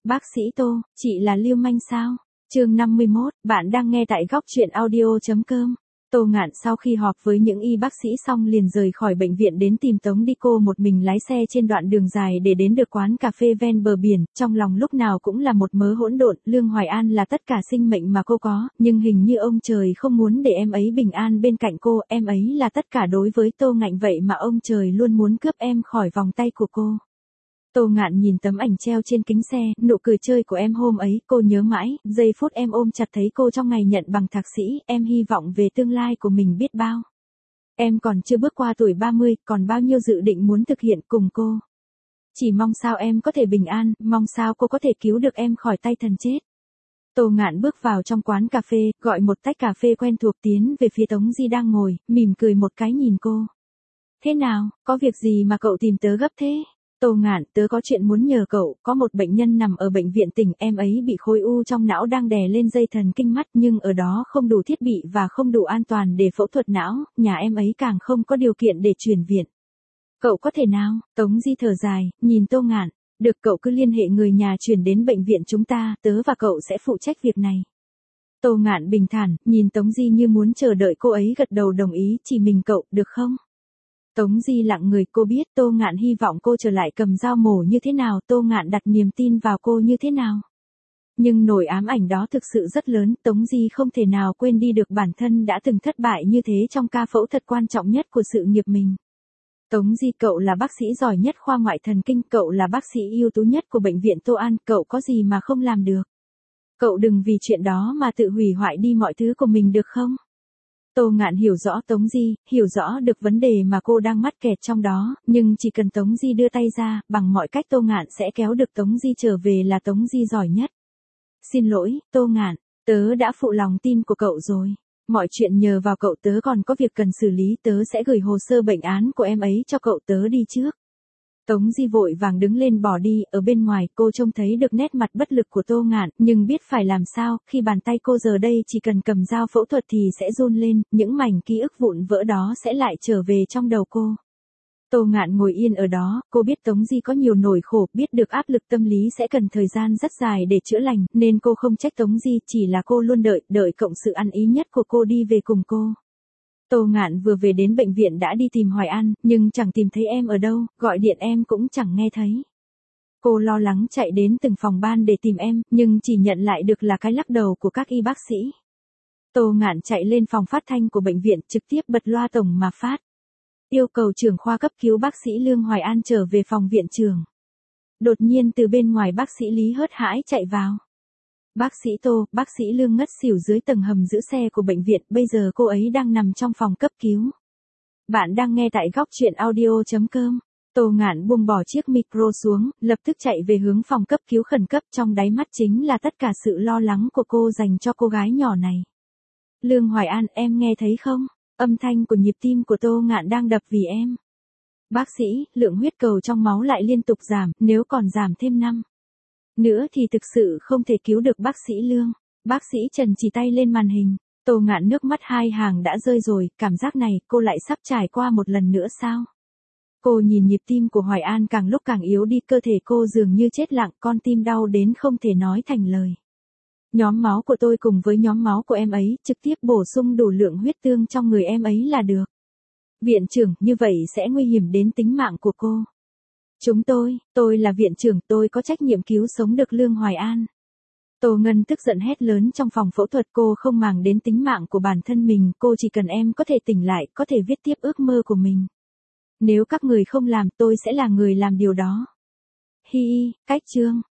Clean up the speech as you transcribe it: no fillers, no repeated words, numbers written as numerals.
Bác sĩ Tô, chị là lưu manh sao? Chương 51, bạn đang nghe tại góc truyện audio.com. Tô Ngạn sau khi họp với những y bác sĩ xong liền rời khỏi bệnh viện đến tìm Tống Đi. Cô một mình lái xe trên đoạn đường dài để đến được quán cà phê ven bờ biển, trong lòng lúc nào cũng là một mớ hỗn độn. Lương Hoài An là tất cả sinh mệnh mà cô có, nhưng hình như ông trời không muốn để em ấy bình an bên cạnh cô, em ấy là tất cả đối với Tô Ngạn vậy mà ông trời luôn muốn cướp em khỏi vòng tay của cô. Tô Ngạn nhìn tấm ảnh treo trên kính xe, nụ cười chơi của em hôm ấy, cô nhớ mãi, giây phút em ôm chặt thấy cô trong ngày nhận bằng thạc sĩ, em hy vọng về tương lai của mình biết bao. Em còn chưa bước qua tuổi 30, còn bao nhiêu dự định muốn thực hiện cùng cô. Chỉ mong sao em có thể bình an, mong sao cô có thể cứu được em khỏi tay thần chết. Tô Ngạn bước vào trong quán cà phê, gọi một tách cà phê quen thuộc tiến về phía Tống Di đang ngồi, mỉm cười một cái nhìn cô. Thế nào, có việc gì mà cậu tìm tớ gấp thế? Tô Ngạn, tớ có chuyện muốn nhờ cậu, có một bệnh nhân nằm ở bệnh viện tỉnh, em ấy bị khối u trong não đang đè lên dây thần kinh mắt nhưng ở đó không đủ thiết bị và không đủ an toàn để phẫu thuật não, nhà em ấy càng không có điều kiện để chuyển viện. Cậu có thể nào? Tống Di thở dài, nhìn Tô Ngạn, được cậu cứ liên hệ người nhà chuyển đến bệnh viện chúng ta, tớ và cậu sẽ phụ trách việc này. Tô Ngạn bình thản, nhìn Tống Di như muốn chờ đợi cô ấy gật đầu đồng ý, chỉ mình cậu, được không? Tống Di lặng người, cô biết Tô Ngạn hy vọng cô trở lại cầm dao mổ như thế nào, Tô Ngạn đặt niềm tin vào cô như thế nào. Nhưng nỗi ám ảnh đó thực sự rất lớn, Tống Di không thể nào quên đi được bản thân đã từng thất bại như thế trong ca phẫu thuật quan trọng nhất của sự nghiệp mình. Tống Di, cậu là bác sĩ giỏi nhất khoa ngoại thần kinh, cậu là bác sĩ ưu tú nhất của bệnh viện Tô An, cậu có gì mà không làm được. Cậu đừng vì chuyện đó mà tự hủy hoại đi mọi thứ của mình được không? Tô Ngạn hiểu rõ Tống Di, hiểu rõ được vấn đề mà cô đang mắc kẹt trong đó, nhưng chỉ cần Tống Di đưa tay ra, bằng mọi cách Tô Ngạn sẽ kéo được Tống Di trở về, là Tống Di giỏi nhất. Xin lỗi, Tô Ngạn, tớ đã phụ lòng tin của cậu rồi. Mọi chuyện nhờ vào cậu, tớ còn có việc cần xử lý, tớ sẽ gửi hồ sơ bệnh án của em ấy cho cậu, tớ đi trước. Tống Di vội vàng đứng lên bỏ đi, ở bên ngoài cô trông thấy được nét mặt bất lực của Tô Ngạn, nhưng biết phải làm sao, khi bàn tay cô giờ đây chỉ cần cầm dao phẫu thuật thì sẽ run lên, những mảnh ký ức vụn vỡ đó sẽ lại trở về trong đầu cô. Tô Ngạn ngồi yên ở đó, cô biết Tống Di có nhiều nỗi khổ, biết được áp lực tâm lý sẽ cần thời gian rất dài để chữa lành, nên cô không trách Tống Di, chỉ là cô luôn đợi cộng sự ăn ý nhất của cô đi về cùng cô. Tô Ngạn vừa về đến bệnh viện đã đi tìm Hoài An, nhưng chẳng tìm thấy em ở đâu, gọi điện em cũng chẳng nghe thấy. Cô lo lắng chạy đến từng phòng ban để tìm em, nhưng chỉ nhận lại được là cái lắc đầu của các y bác sĩ. Tô Ngạn chạy lên phòng phát thanh của bệnh viện, trực tiếp bật loa tổng mà phát. Yêu cầu trưởng khoa cấp cứu bác sĩ Lương Hoài An trở về phòng viện trưởng. Đột nhiên từ bên ngoài bác sĩ Lý hớt hải chạy vào. Bác sĩ Tô, bác sĩ Lương ngất xỉu dưới tầng hầm giữ xe của bệnh viện, bây giờ cô ấy đang nằm trong phòng cấp cứu. Bạn đang nghe tại góc truyện audio.com. Tô Ngạn buông bỏ chiếc micro xuống, lập tức chạy về hướng phòng cấp cứu khẩn cấp, trong đáy mắt chính là tất cả sự lo lắng của cô dành cho cô gái nhỏ này. Lương Hoài An, em nghe thấy không? Âm thanh của nhịp tim của Tô Ngạn đang đập vì em. Bác sĩ, lượng huyết cầu trong máu lại liên tục giảm, nếu còn giảm thêm 5 nữa thì thực sự không thể cứu được bác sĩ Lương. Bác sĩ Trần chỉ tay lên màn hình. Tô Ngạn nước mắt hai hàng đã rơi rồi, cảm giác này cô lại sắp trải qua một lần nữa sao? Cô nhìn nhịp tim của Hoài An càng lúc càng yếu đi, cơ thể cô dường như chết lặng, con tim đau đến không thể nói thành lời. Nhóm máu của tôi cùng với nhóm máu của em ấy, trực tiếp bổ sung đủ lượng huyết tương trong người em ấy là được. Viện trưởng, như vậy sẽ nguy hiểm đến tính mạng của cô. Tôi là viện trưởng, tôi có trách nhiệm cứu sống được Lương Hoài An. Tô Ngân tức giận hét lớn trong phòng phẫu thuật, cô không màng đến tính mạng của bản thân mình, cô chỉ cần em có thể tỉnh lại, có thể viết tiếp ước mơ của mình. Nếu các người không làm, tôi sẽ là người làm điều đó. Hi, cách chương.